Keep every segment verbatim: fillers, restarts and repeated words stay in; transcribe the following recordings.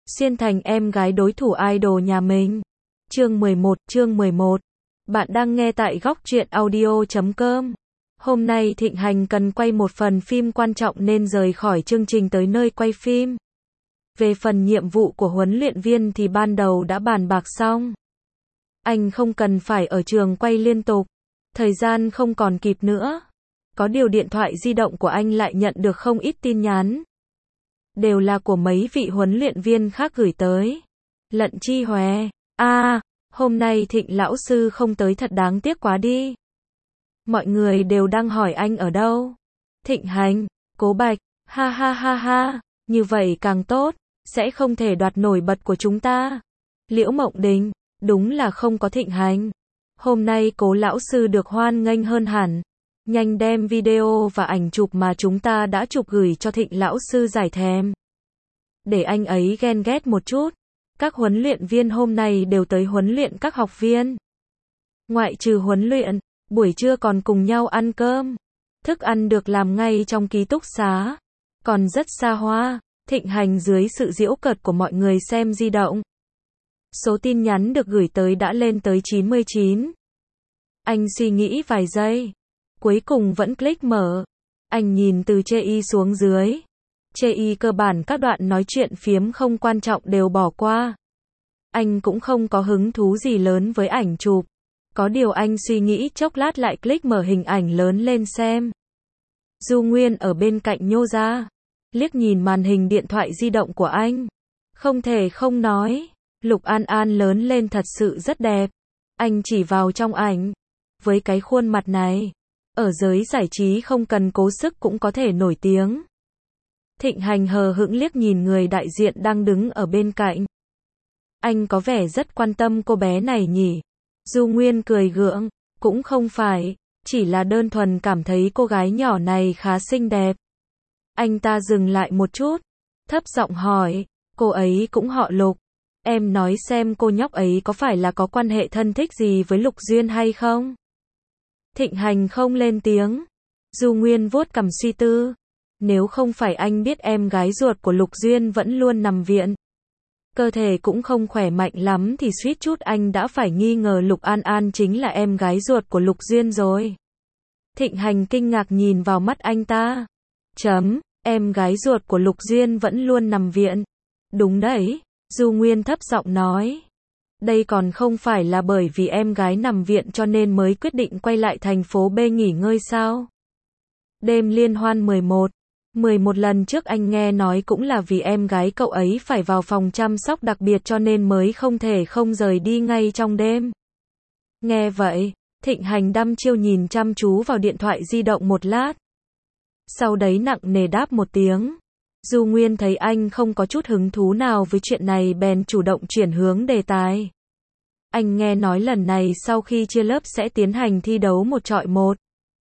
xuyên thành em gái đối thủ idol nhà mình. Chương mười một, chương mười một. Bạn đang nghe tại góc truyện audio chấm com. Hôm nay Thịnh Hành cần quay một phần phim quan trọng nên rời khỏi chương trình tới nơi quay phim. Về phần nhiệm vụ của huấn luyện viên thì ban đầu đã bàn bạc xong. Anh không cần phải ở trường quay liên tục. Thời gian không còn kịp nữa. Có điều điện thoại di động của anh lại nhận được không ít tin nhắn. Đều là của mấy vị huấn luyện viên khác gửi tới. Lận Chi Hòe, a à, hôm nay Thịnh lão sư không tới thật đáng tiếc quá đi. Mọi người đều đang hỏi anh ở đâu. Thịnh Hành, Cố Bạch, ha ha ha ha, như vậy càng tốt, sẽ không thể đoạt nổi bật của chúng ta. Liễu Mộng Đình, đúng là không có Thịnh Hành. Hôm nay Cố lão sư được hoan nghênh hơn hẳn. Nhanh đem video và ảnh chụp mà chúng ta đã chụp gửi cho Thịnh lão sư giải thèm. Để anh ấy ghen ghét một chút. Các huấn luyện viên hôm nay đều tới huấn luyện các học viên. Ngoại trừ huấn luyện, buổi trưa còn cùng nhau ăn cơm. Thức ăn được làm ngay trong ký túc xá. Còn rất xa hoa. Thịnh Hành dưới sự giễu cợt của mọi người xem di động. Số tin nhắn được gửi tới đã lên tới chín mươi chín. Anh suy nghĩ vài giây. Cuối cùng vẫn click mở. Anh nhìn từ chê y xuống dưới. Chê y cơ bản các đoạn nói chuyện phiếm không quan trọng đều bỏ qua. Anh cũng không có hứng thú gì lớn với ảnh chụp. Có điều anh suy nghĩ chốc lát lại click mở hình ảnh lớn lên xem. Du Nguyên ở bên cạnh nhô ra. Liếc nhìn màn hình điện thoại di động của anh. Không thể không nói. Lục An An lớn lên thật sự rất đẹp. Anh chỉ vào trong ảnh. Với cái khuôn mặt này. Ở giới giải trí không cần cố sức cũng có thể nổi tiếng. Thịnh Hành hờ hững liếc nhìn người đại diện đang đứng ở bên cạnh. Anh có vẻ rất quan tâm cô bé này nhỉ. Du Nguyên cười gượng, cũng không phải, chỉ là đơn thuần cảm thấy cô gái nhỏ này khá xinh đẹp. Anh ta dừng lại một chút, thấp giọng hỏi, cô ấy cũng họ Lục. Em nói xem cô nhóc ấy có phải là có quan hệ thân thích gì với Lục Duyên hay không? Thịnh Hành không lên tiếng. Du Nguyên vuốt cằm suy tư. Nếu không phải anh biết em gái ruột của Lục Duyên vẫn luôn nằm viện. Cơ thể cũng không khỏe mạnh lắm thì suýt chút anh đã phải nghi ngờ Lục An An chính là em gái ruột của Lục Duyên rồi. Thịnh Hành kinh ngạc nhìn vào mắt anh ta. Chấm, em gái ruột của Lục Duyên vẫn luôn nằm viện. Đúng đấy, Du Nguyên thấp giọng nói. Đây còn không phải là bởi vì em gái nằm viện cho nên mới quyết định quay lại thành phố B nghỉ ngơi sao? Đêm liên hoan mười một. mười một lần trước anh nghe nói cũng là vì em gái cậu ấy phải vào phòng chăm sóc đặc biệt cho nên mới không thể không rời đi ngay trong đêm. Nghe vậy, Thịnh Hành đăm chiêu nhìn chăm chú vào điện thoại di động một lát. Sau đấy nặng nề đáp một tiếng. Du Nguyên thấy anh không có chút hứng thú nào với chuyện này bèn chủ động chuyển hướng đề tài. Anh nghe nói lần này sau khi chia lớp sẽ tiến hành thi đấu một chọi một.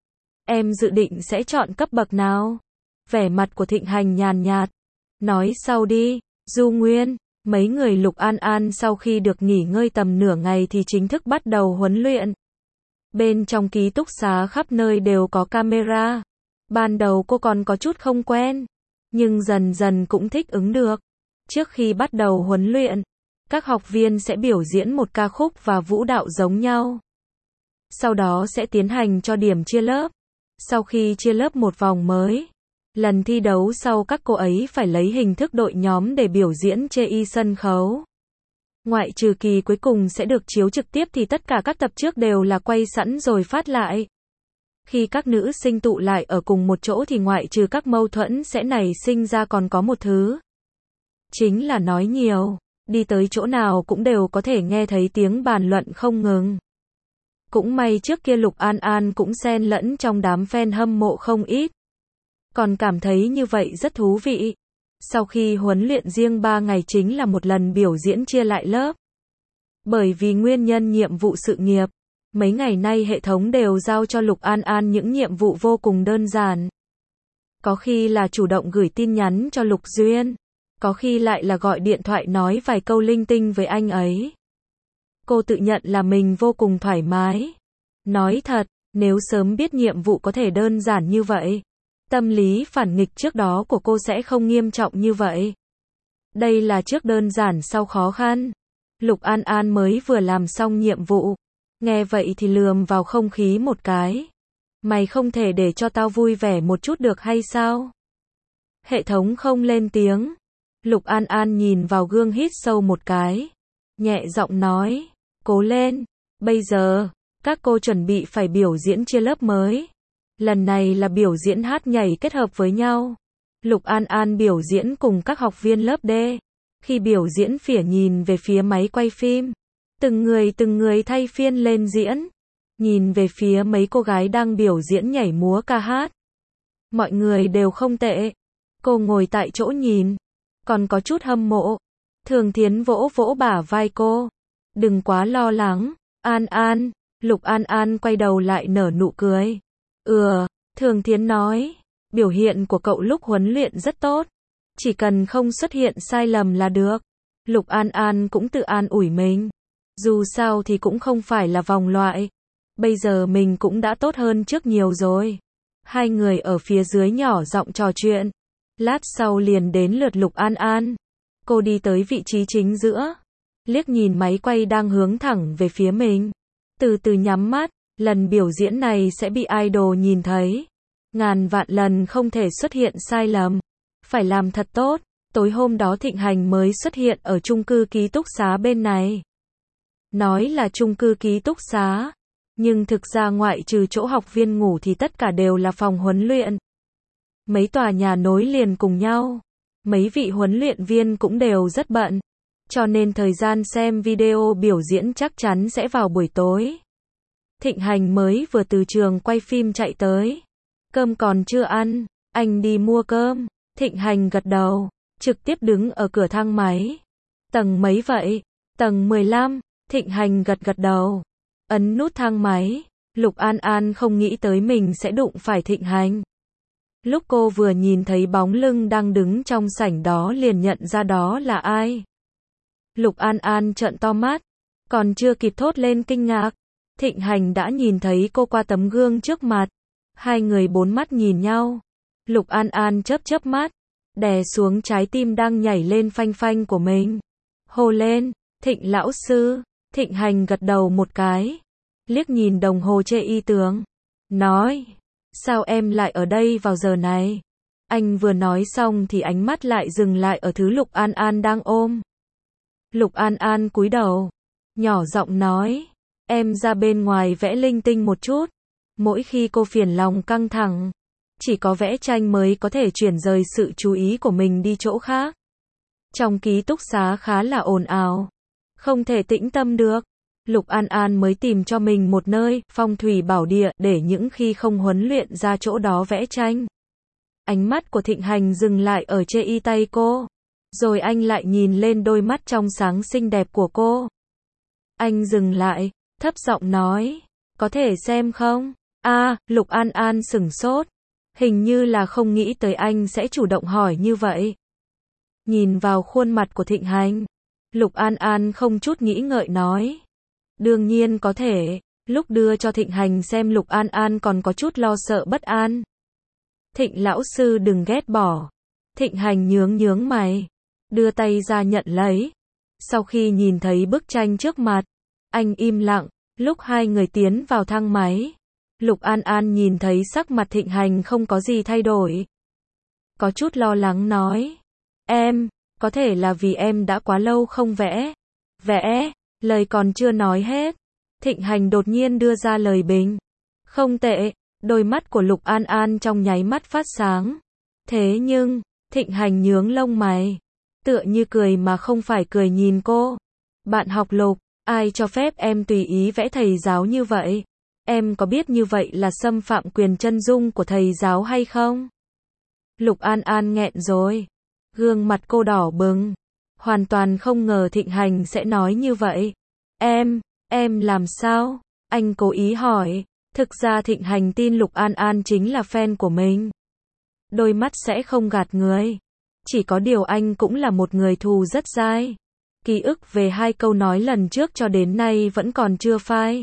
Em dự định sẽ chọn cấp bậc nào? Vẻ mặt của Thịnh Hành nhàn nhạt. Nói sau đi, Du Nguyên. Mấy người Lục An An sau khi được nghỉ ngơi tầm nửa ngày thì chính thức bắt đầu huấn luyện. Bên trong ký túc xá khắp nơi đều có camera. Ban đầu cô còn có chút không quen. Nhưng dần dần cũng thích ứng được. Trước khi bắt đầu huấn luyện, các học viên sẽ biểu diễn một ca khúc và vũ đạo giống nhau. Sau đó sẽ tiến hành cho điểm chia lớp. Sau khi chia lớp một vòng mới, lần thi đấu sau các cô ấy phải lấy hình thức đội nhóm để biểu diễn chê y sân khấu. Ngoại trừ kỳ cuối cùng sẽ được chiếu trực tiếp thì tất cả các tập trước đều là quay sẵn rồi phát lại. Khi các nữ sinh tụ lại ở cùng một chỗ thì ngoại trừ các mâu thuẫn sẽ nảy sinh ra còn có một thứ. Chính là nói nhiều, đi tới chỗ nào cũng đều có thể nghe thấy tiếng bàn luận không ngừng. Cũng may trước kia Lục An An cũng xen lẫn trong đám fan hâm mộ không ít. Còn cảm thấy như vậy rất thú vị. Sau khi huấn luyện riêng ba ngày chính là một lần biểu diễn chia lại lớp. Bởi vì nguyên nhân nhiệm vụ sự nghiệp, mấy ngày nay hệ thống đều giao cho Lục An An những nhiệm vụ vô cùng đơn giản. Có khi là chủ động gửi tin nhắn cho Lục Duyên, có khi lại là gọi điện thoại nói vài câu linh tinh với anh ấy. Cô tự nhận là mình vô cùng thoải mái. Nói thật, nếu sớm biết nhiệm vụ có thể đơn giản như vậy, tâm lý phản nghịch trước đó của cô sẽ không nghiêm trọng như vậy. Đây là trước đơn giản sau khó khăn. Lục An An mới vừa làm xong nhiệm vụ. Nghe vậy thì lườm vào không khí một cái. Mày không thể để cho tao vui vẻ một chút được hay sao? Hệ thống không lên tiếng. Lục An An nhìn vào gương hít sâu một cái. Nhẹ giọng nói, cố lên. Bây giờ, các cô chuẩn bị phải biểu diễn chia lớp mới. Lần này là biểu diễn hát nhảy kết hợp với nhau. Lục An An biểu diễn cùng các học viên lớp D. Khi biểu diễn phỉa nhìn về phía máy quay phim. Từng người từng người thay phiên lên diễn. Nhìn về phía mấy cô gái đang biểu diễn nhảy múa ca hát. Mọi người đều không tệ. Cô ngồi tại chỗ nhìn. Còn có chút hâm mộ. Thường Thiến vỗ vỗ bả vai cô. Đừng quá lo lắng. An An. Lục An An quay đầu lại nở nụ cười. Ừ, Thường Thiến nói. Biểu hiện của cậu lúc huấn luyện rất tốt. Chỉ cần không xuất hiện sai lầm là được. Lục An An cũng tự an ủi mình. Dù sao thì cũng không phải là vòng loại. Bây giờ mình cũng đã tốt hơn trước nhiều rồi. Hai người ở phía dưới nhỏ giọng trò chuyện. Lát sau liền đến lượt Lục An An. Cô đi tới vị trí chính giữa. Liếc nhìn máy quay đang hướng thẳng về phía mình. Từ từ nhắm mắt. Lần biểu diễn này sẽ bị idol nhìn thấy. Ngàn vạn lần không thể xuất hiện sai lầm. Phải làm thật tốt. Tối hôm đó Thịnh Hành mới xuất hiện ở chung cư ký túc xá bên này. Nói là chung cư ký túc xá. Nhưng thực ra ngoại trừ chỗ học viên ngủ thì tất cả đều là phòng huấn luyện. Mấy tòa nhà nối liền cùng nhau. Mấy vị huấn luyện viên cũng đều rất bận. Cho nên thời gian xem video biểu diễn chắc chắn sẽ vào buổi tối. Thịnh Hành mới vừa từ trường quay phim chạy tới. Cơm còn chưa ăn, anh đi mua cơm. Thịnh Hành gật đầu, trực tiếp đứng ở cửa thang máy. Tầng mấy vậy? Tầng mười lăm. Thịnh Hành gật gật đầu. Ấn nút thang máy. Lục An An không nghĩ tới mình sẽ đụng phải Thịnh Hành. Lúc cô vừa nhìn thấy bóng lưng đang đứng trong sảnh đó liền nhận ra đó là ai. Lục An An trợn to mắt. Còn chưa kịp thốt lên kinh ngạc. Thịnh Hành đã nhìn thấy cô qua tấm gương trước mặt. Hai người bốn mắt nhìn nhau. Lục An An chớp chớp mắt. Đè xuống trái tim đang nhảy lên phanh phanh của mình. Hô lên, Thịnh lão sư. Thịnh Hành gật đầu một cái. Liếc nhìn đồng hồ trên y tường. Nói, sao em lại ở đây vào giờ này? Anh vừa nói xong thì ánh mắt lại dừng lại ở thứ Lục An An đang ôm. Lục An An cúi đầu. Nhỏ giọng nói, em ra bên ngoài vẽ linh tinh một chút. Mỗi khi cô phiền lòng căng thẳng, chỉ có vẽ tranh mới có thể chuyển rời sự chú ý của mình đi chỗ khác. Trong ký túc xá khá là ồn ào. Không thể tĩnh tâm được. Lục An An mới tìm cho mình một nơi, phong thủy bảo địa, để những khi không huấn luyện ra chỗ đó vẽ tranh. Ánh mắt của Thịnh Hành dừng lại ở trên y tay cô. Rồi anh lại nhìn lên đôi mắt trong sáng xinh đẹp của cô. Anh dừng lại, thấp giọng nói, có thể xem không? A, à, Lục An An sửng sốt. Hình như là không nghĩ tới anh sẽ chủ động hỏi như vậy. Nhìn vào khuôn mặt của Thịnh Hành. Lục An An không chút nghĩ ngợi nói. Đương nhiên có thể. Lúc đưa cho Thịnh Hành xem Lục An An còn có chút lo sợ bất an. Thịnh lão sư đừng ghét bỏ. Thịnh Hành nhướng nhướng mày. Đưa tay ra nhận lấy. Sau khi nhìn thấy bức tranh trước mặt, anh im lặng. Lúc hai người tiến vào thang máy, Lục An An nhìn thấy sắc mặt Thịnh Hành không có gì thay đổi. Có chút lo lắng nói. Em, có thể là vì em đã quá lâu không vẽ. Vẽ, lời còn chưa nói hết. Thịnh Hành đột nhiên đưa ra lời bình. Không tệ, đôi mắt của Lục An An trong nháy mắt phát sáng. Thế nhưng, Thịnh Hành nhướng lông mày. Tựa như cười mà không phải cười nhìn cô. Bạn học Lục, ai cho phép em tùy ý vẽ thầy giáo như vậy? Em có biết như vậy là xâm phạm quyền chân dung của thầy giáo hay không? Lục An An nghẹn rồi. Gương mặt cô đỏ bừng. Hoàn toàn không ngờ Thịnh Hành sẽ nói như vậy. Em, em làm sao? Anh cố ý hỏi. Thực ra Thịnh Hành tin Lục An An chính là fan của mình. Đôi mắt sẽ không gạt người. Chỉ có điều anh cũng là một người thù rất dai. Ký ức về hai câu nói lần trước cho đến nay vẫn còn chưa phai.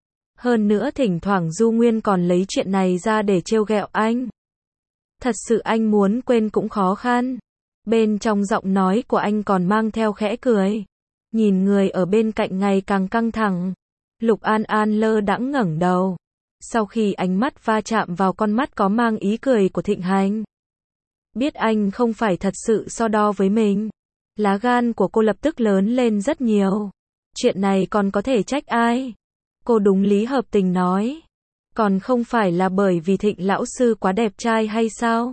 Hơn nữa thỉnh thoảng Du Nguyên còn lấy chuyện này ra để trêu ghẹo anh. Thật sự anh muốn quên cũng khó khăn. Bên trong giọng nói của anh còn mang theo khẽ cười. Nhìn người ở bên cạnh ngày càng căng thẳng, Lục An An lơ đãng ngẩng đầu. Sau khi ánh mắt va chạm vào con mắt có mang ý cười của Thịnh Hành, biết anh không phải thật sự so đo với mình, lá gan của cô lập tức lớn lên rất nhiều. Chuyện này còn có thể trách ai? Cô đúng lý hợp tình nói. Còn không phải là bởi vì Thịnh lão sư quá đẹp trai hay sao?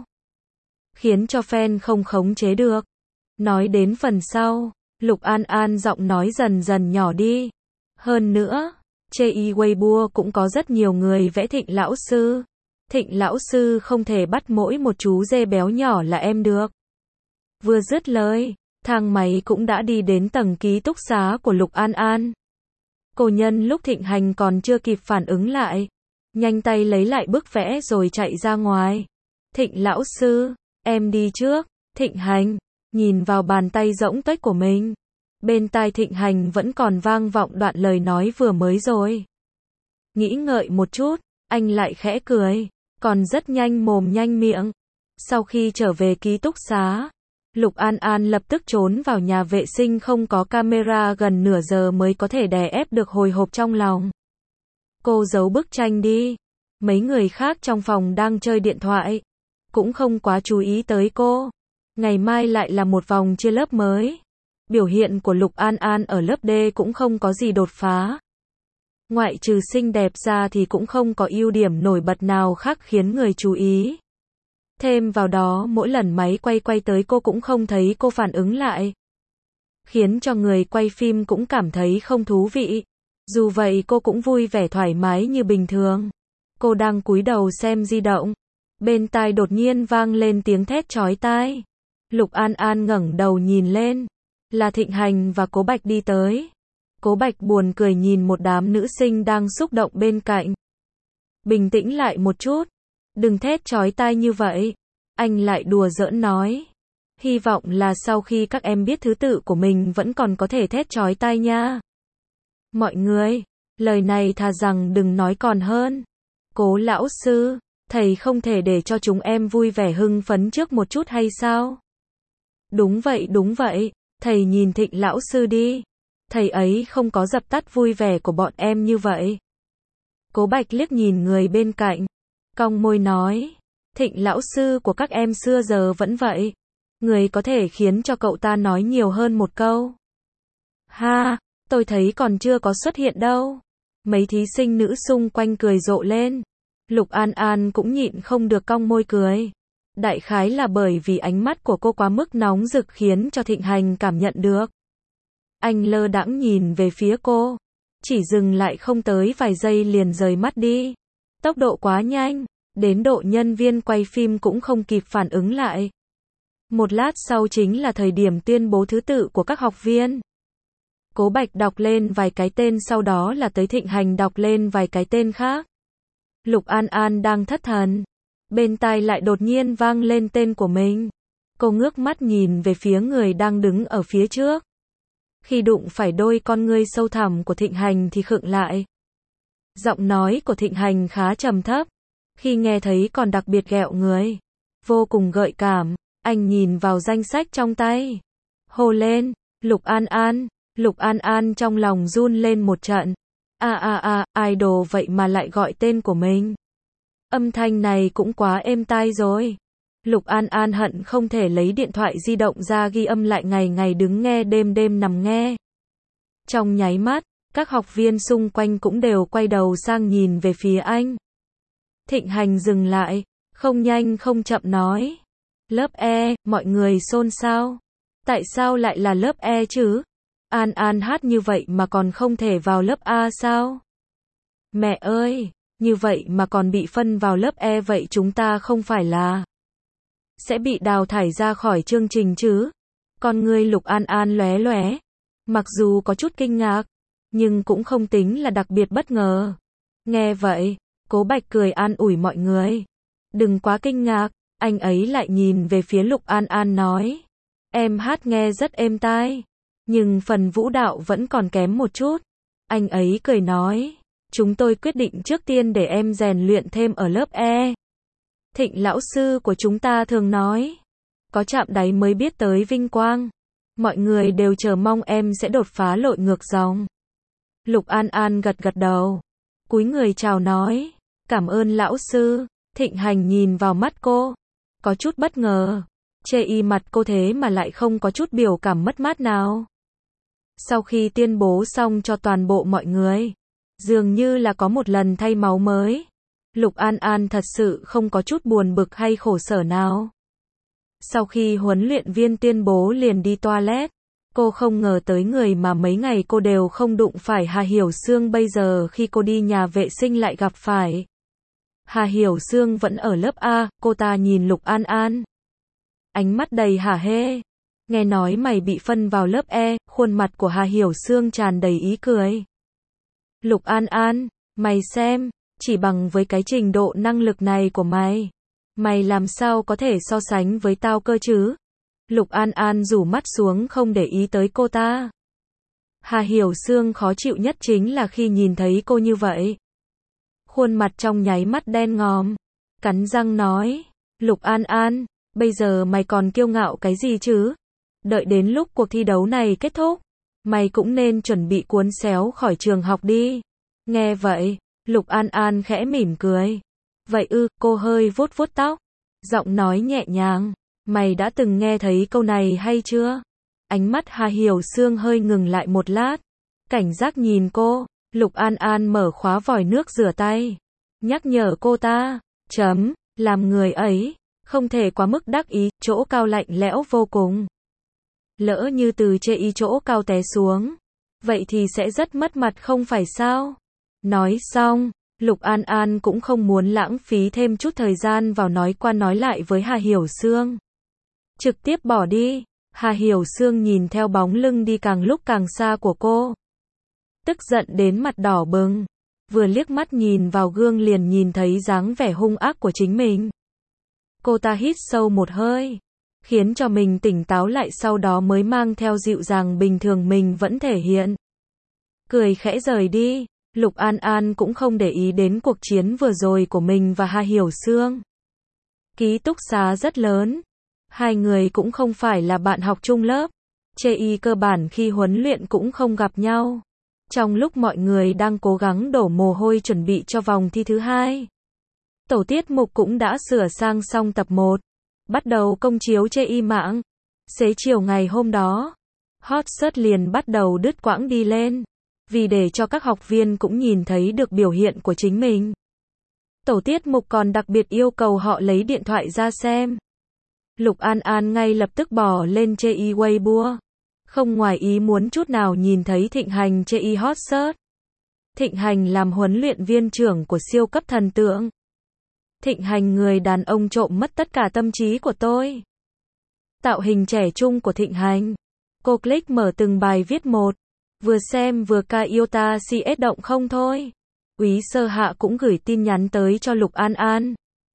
Khiến cho fan không khống chế được. Nói đến phần sau, Lục An An giọng nói dần dần nhỏ đi. Hơn nữa, trên Weibo cũng có rất nhiều người vẽ Thịnh lão sư. Thịnh lão sư không thể bắt mỗi một chú dê béo nhỏ là em được. Vừa dứt lời, thang máy cũng đã đi đến tầng ký túc xá của Lục An An. Cô nhân lúc Thịnh Hành còn chưa kịp phản ứng lại, nhanh tay lấy lại bức vẽ rồi chạy ra ngoài. Thịnh lão sư, em đi trước. Thịnh Hành nhìn vào bàn tay rỗng tuếch của mình. Bên tai Thịnh Hành vẫn còn vang vọng đoạn lời nói vừa mới rồi. Nghĩ ngợi một chút, anh lại khẽ cười, còn rất nhanh mồm nhanh miệng. Sau khi trở về ký túc xá, Lục An An lập tức trốn vào nhà vệ sinh không có camera gần nửa giờ mới có thể đè ép được hồi hộp trong lòng. Cô giấu bức tranh đi. Mấy người khác trong phòng đang chơi điện thoại, cũng không quá chú ý tới cô. Ngày mai lại là một vòng chia lớp mới. Biểu hiện của Lục An An ở lớp D cũng không có gì đột phá. Ngoại trừ xinh đẹp ra thì cũng không có ưu điểm nổi bật nào khác khiến người chú ý. Thêm vào đó mỗi lần máy quay quay tới cô cũng không thấy cô phản ứng lại, khiến cho người quay phim cũng cảm thấy không thú vị. Dù vậy cô cũng vui vẻ thoải mái như bình thường. Cô đang cúi đầu xem di động. Bên tai đột nhiên vang lên tiếng thét chói tai. Lục An An ngẩng đầu nhìn lên. Là Thịnh Hành và Cố Bạch đi tới. Cố Bạch buồn cười nhìn một đám nữ sinh đang xúc động bên cạnh. Bình tĩnh lại một chút. Đừng thét chói tai như vậy. Anh lại đùa giỡn nói. Hy vọng là sau khi các em biết thứ tự của mình vẫn còn có thể thét chói tai nha. Mọi người, lời này thà rằng đừng nói còn hơn. Cố lão sư, thầy không thể để cho chúng em vui vẻ hưng phấn trước một chút hay sao? Đúng vậy đúng vậy, thầy nhìn Thịnh lão sư đi. Thầy ấy không có dập tắt vui vẻ của bọn em như vậy. Cố Bạch liếc nhìn người bên cạnh, cong môi nói. Thịnh lão sư của các em xưa giờ vẫn vậy. Người có thể khiến cho cậu ta nói nhiều hơn một câu. Ha, tôi thấy còn chưa có xuất hiện đâu. Mấy thí sinh nữ xung quanh cười rộ lên. Lục An An cũng nhịn không được cong môi cười. Đại khái là bởi vì ánh mắt của cô quá mức nóng rực khiến cho Thịnh Hành cảm nhận được. Anh lơ đãng nhìn về phía cô, chỉ dừng lại không tới vài giây liền rời mắt đi. Tốc độ quá nhanh, đến độ nhân viên quay phim cũng không kịp phản ứng lại. Một lát sau chính là thời điểm tuyên bố thứ tự của các học viên. Cố Bạch đọc lên vài cái tên, sau đó là tới Thịnh Hành đọc lên vài cái tên khác. Lục An An đang thất thần, bên tai lại đột nhiên vang lên tên của mình. Cô ngước mắt nhìn về phía người đang đứng ở phía trước. Khi đụng phải đôi con ngươi sâu thẳm của Thịnh Hành thì khựng lại. Giọng nói của Thịnh Hành khá trầm thấp, khi nghe thấy còn đặc biệt ghẹo người, vô cùng gợi cảm. Anh nhìn vào danh sách trong tay, hô lên, Lục An An. Lục An An trong lòng run lên một trận. A a a, idol vậy mà lại gọi tên của mình. Âm thanh này cũng quá êm tai rồi. Lục An An hận không thể lấy điện thoại di động ra ghi âm lại, ngày ngày đứng nghe, đêm đêm nằm nghe. Trong nháy mắt, các học viên xung quanh cũng đều quay đầu sang nhìn về phía anh. Thịnh Hành dừng lại, không nhanh không chậm nói. Lớp E, mọi người xôn xao. Tại sao lại là lớp E chứ? An An hát như vậy mà còn không thể vào lớp A sao? Mẹ ơi, như vậy mà còn bị phân vào lớp E, vậy chúng ta không phải là sẽ bị đào thải ra khỏi chương trình chứ? Con ngươi Lục An An lóe lóe, mặc dù có chút kinh ngạc, nhưng cũng không tính là đặc biệt bất ngờ. Nghe vậy, Cố Bạch cười an ủi mọi người. Đừng quá kinh ngạc, anh ấy lại nhìn về phía Lục An An nói. Em hát nghe rất êm tai, nhưng phần vũ đạo vẫn còn kém một chút. Anh ấy cười nói. Chúng tôi quyết định trước tiên để em rèn luyện thêm ở lớp E. Thịnh lão sư của chúng ta thường nói, có chạm đáy mới biết tới vinh quang. Mọi người đều chờ mong em sẽ đột phá lội ngược dòng. Lục An An gật gật đầu, cúi người chào nói, cảm ơn lão sư. Thịnh Hành nhìn vào mắt cô, có chút bất ngờ, chê y mặt cô thế mà lại không có chút biểu cảm mất mát nào. Sau khi tuyên bố xong cho toàn bộ mọi người, dường như là có một lần thay máu mới. Lục An An thật sự không có chút buồn bực hay khổ sở nào. Sau khi huấn luyện viên tuyên bố liền đi toilet. Cô không ngờ tới người mà mấy ngày cô đều không đụng phải Hà Hiểu Sương bây giờ khi cô đi nhà vệ sinh lại gặp phải. Hà Hiểu Sương vẫn ở lớp A, cô ta nhìn Lục An An. Ánh mắt đầy hả hê. Nghe nói mày bị phân vào lớp E, khuôn mặt của Hà Hiểu Sương tràn đầy ý cười. Lục An An, mày xem, chỉ bằng với cái trình độ năng lực này của mày, mày làm sao có thể so sánh với tao cơ chứ? Lục An An rủ mắt xuống không để ý tới cô ta. Hà Hiểu Sương khó chịu nhất chính là khi nhìn thấy cô như vậy. Khuôn mặt trong nháy mắt đen ngòm, cắn răng nói, Lục An An, bây giờ mày còn kiêu ngạo cái gì chứ? Đợi đến lúc cuộc thi đấu này kết thúc, mày cũng nên chuẩn bị cuốn xéo khỏi trường học đi. Nghe vậy, Lục An An khẽ mỉm cười. Vậy ư, cô hơi vuốt vuốt tóc, giọng nói nhẹ nhàng, mày đã từng nghe thấy câu này hay chưa? Ánh mắt Hà Hiểu Sương hơi ngừng lại một lát, cảnh giác nhìn cô. Lục An An mở khóa vòi nước rửa tay, nhắc nhở cô ta, chấm, làm người ấy, không thể quá mức đắc ý, chỗ cao lạnh lẽo vô cùng. Lỡ như từ chê y chỗ cao té xuống, vậy thì sẽ rất mất mặt không phải sao? Nói xong, Lục An An cũng không muốn lãng phí thêm chút thời gian vào nói qua nói lại với Hà Hiểu Sương. Trực tiếp bỏ đi. Hà Hiểu Sương nhìn theo bóng lưng đi càng lúc càng xa của cô, tức giận đến mặt đỏ bừng, vừa liếc mắt nhìn vào gương liền nhìn thấy dáng vẻ hung ác của chính mình. Cô ta hít sâu một hơi, khiến cho mình tỉnh táo lại, sau đó mới mang theo dịu dàng bình thường mình vẫn thể hiện. Cười khẽ rời đi. Lục An An cũng không để ý đến cuộc chiến vừa rồi của mình và Hà Hiểu Sương. Ký túc xá rất lớn, hai người cũng không phải là bạn học chung lớp, chê y cơ bản khi huấn luyện cũng không gặp nhau. Trong lúc mọi người đang cố gắng đổ mồ hôi chuẩn bị cho vòng thi thứ hai, tổ tiết mục cũng đã sửa sang xong tập một, bắt đầu công chiếu chê y mạng. Xế chiều ngày hôm đó, hot search liền bắt đầu đứt quãng đi lên, vì để cho các học viên cũng nhìn thấy được biểu hiện của chính mình. Tổ tiết mục còn đặc biệt yêu cầu họ lấy điện thoại ra xem. Lục An An ngay lập tức bỏ lên chê y Weibo, không ngoài ý muốn chút nào nhìn thấy Thịnh Hành chê y hot search. Thịnh Hành làm huấn luyện viên trưởng của siêu cấp thần tượng. Thịnh Hành người đàn ông trộm mất tất cả tâm trí của tôi. Tạo hình trẻ trung của Thịnh Hành. Cô click mở từng bài viết một, vừa xem vừa ca yêu ta si ết động không thôi. Úy Sơ Hạ cũng gửi tin nhắn tới cho Lục An An.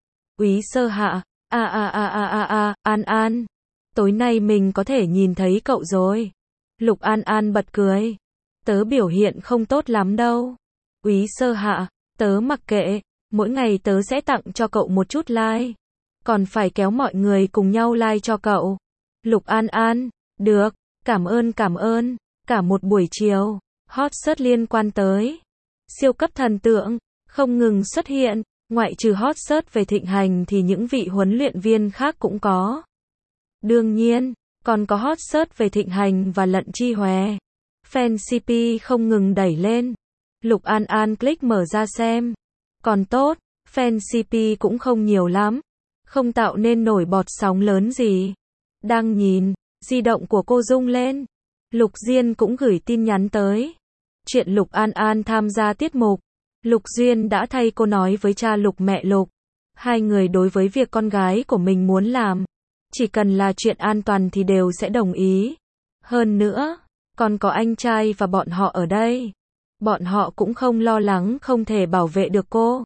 Úy Sơ Hạ, a a a a a a, An An, tối nay mình có thể nhìn thấy cậu rồi. Lục An An bật cười. Tớ biểu hiện không tốt lắm đâu. Úy Sơ Hạ, tớ mặc kệ, mỗi ngày tớ sẽ tặng cho cậu một chút like. Còn phải kéo mọi người cùng nhau like cho cậu. Lục An An, được, cảm ơn cảm ơn. Cả một buổi chiều, hot search liên quan tới siêu cấp thần tượng không ngừng xuất hiện, ngoại trừ hot search về Thịnh Hành thì những vị huấn luyện viên khác cũng có. Đương nhiên, còn có hot search về Thịnh Hành và Lận Chi Hòe. Fan xê pê không ngừng đẩy lên. Lục An An click mở ra xem. Còn tốt, fan xê pê cũng không nhiều lắm, không tạo nên nổi bọt sóng lớn gì. Đang nhìn, di động của cô rung lên. Lục Diên cũng gửi tin nhắn tới. Chuyện Lục An An tham gia tiết mục, Lục Duyên đã thay cô nói với cha Lục mẹ Lục. Hai người đối với việc con gái của mình muốn làm, chỉ cần là chuyện an toàn thì đều sẽ đồng ý. Hơn nữa, còn có anh trai và bọn họ ở đây. Bọn họ cũng không lo lắng không thể bảo vệ được cô.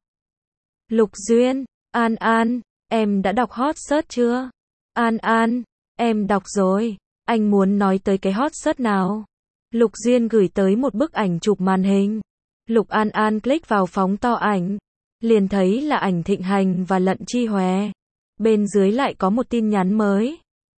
Lục Duyên, An An, em đã đọc hot search chưa? An An, em đọc rồi. Anh muốn nói tới cái hot search nào? Lục Duyên gửi tới một bức ảnh chụp màn hình. Lục An An click vào phóng to ảnh, liền thấy là ảnh Thịnh Hành và Lận Chi Hòe. Bên dưới lại có một tin nhắn mới.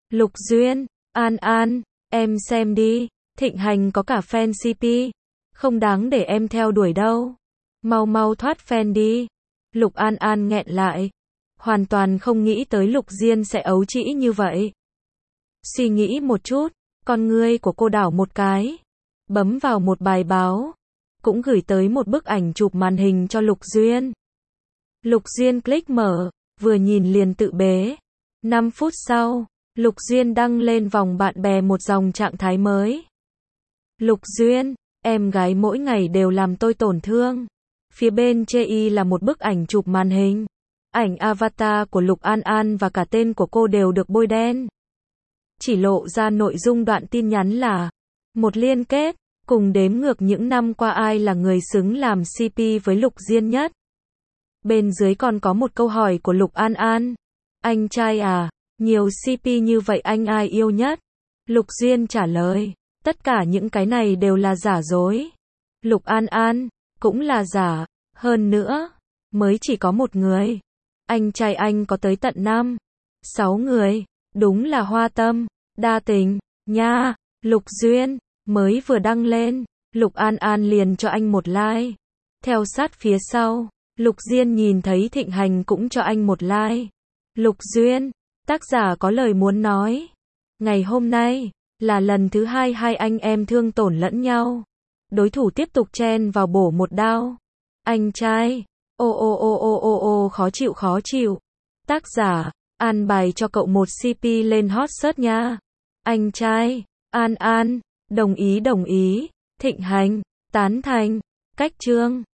Lục Duyên, An An, em xem đi, Thịnh Hành có cả fan xê pê, không đáng để em theo đuổi đâu. Mau mau thoát fan đi. Lục An An nghẹn lại, hoàn toàn không nghĩ tới Lục Diên sẽ ấu trĩ như vậy. Suy nghĩ một chút, con ngươi của cô đảo một cái, bấm vào một bài báo, cũng gửi tới một bức ảnh chụp màn hình cho Lục Duyên. Lục Duyên click mở, vừa nhìn liền tự bế. năm phút sau, Lục Duyên đăng lên vòng bạn bè một dòng trạng thái mới. Lục Duyên, em gái mỗi ngày đều làm tôi tổn thương. Phía bên chê y là một bức ảnh chụp màn hình. Ảnh avatar của Lục An An và cả tên của cô đều được bôi đen. Chỉ lộ ra nội dung đoạn tin nhắn là một liên kết, cùng đếm ngược những năm qua ai là người xứng làm xê pê với Lục Diên nhất. Bên dưới còn có một câu hỏi của Lục An An. Anh trai à, nhiều xê pê như vậy anh ai yêu nhất? Lục Diên trả lời, tất cả những cái này đều là giả dối. Lục An An, cũng là giả, hơn nữa, mới chỉ có một người. Anh trai anh có tới tận năm, sáu người, đúng là hoa tâm, đa tình, nha. Lục Duyên, mới vừa đăng lên, Lục An An liền cho anh một like. Theo sát phía sau, Lục Diên nhìn thấy Thịnh Hành cũng cho anh một like. Lục Duyên, tác giả có lời muốn nói. Ngày hôm nay, là lần thứ hai hai anh em thương tổn lẫn nhau. Đối thủ tiếp tục chen vào bổ một đao. Anh trai, ô ô ô ô ô ô khó chịu khó chịu. Tác giả, an bài cho cậu một xê pê lên hot search nha. Anh trai, An An, đồng ý đồng ý. Thịnh Hành, tán thành. Cách chương